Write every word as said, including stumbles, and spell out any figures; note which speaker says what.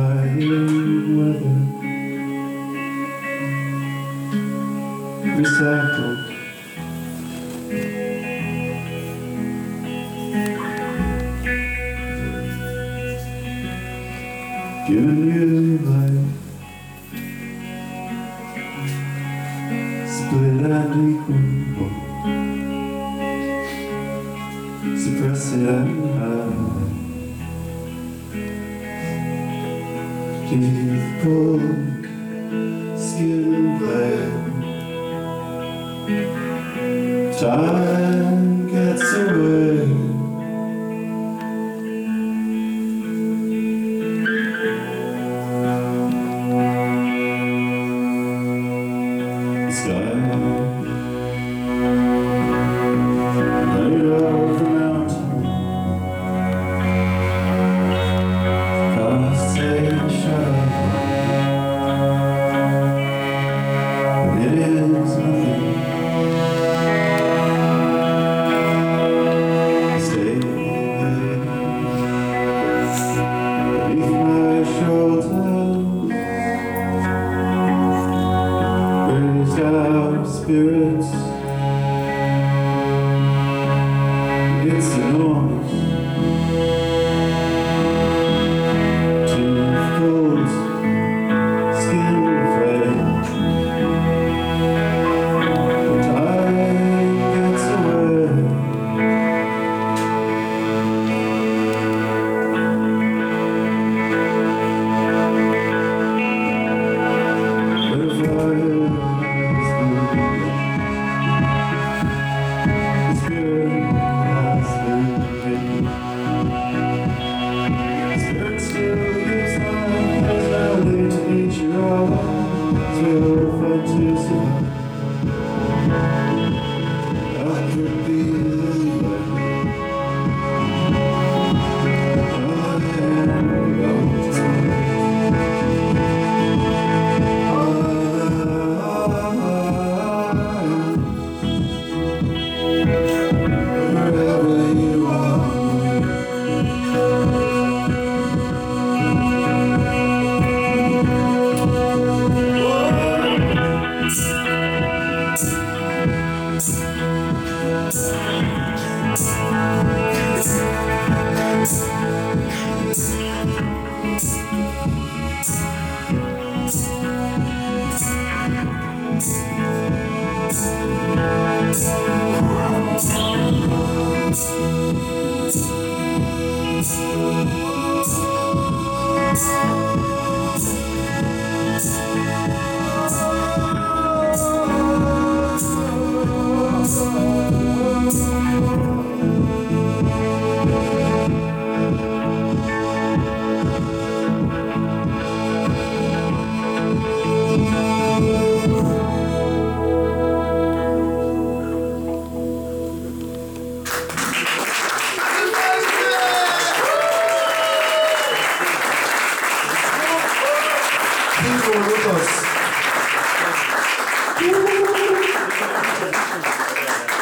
Speaker 1: Defying weather, recycled. Giving you life, split and equal, suppress it and hide. Teeth pulled, skin bled, time gets away. The sky laid over the mountain, casts a shadow. It is nothing. Stay beneath my shoulders, raised our spirits. It's enormous. Tooth pulled, skin fed. Time gets away. The fire is burning. The spirit has been hidden. The spirit still gives life. There's no way to meet you all. We'll fight to survive. I could be anywhere. I am going to wherever you are. Wow.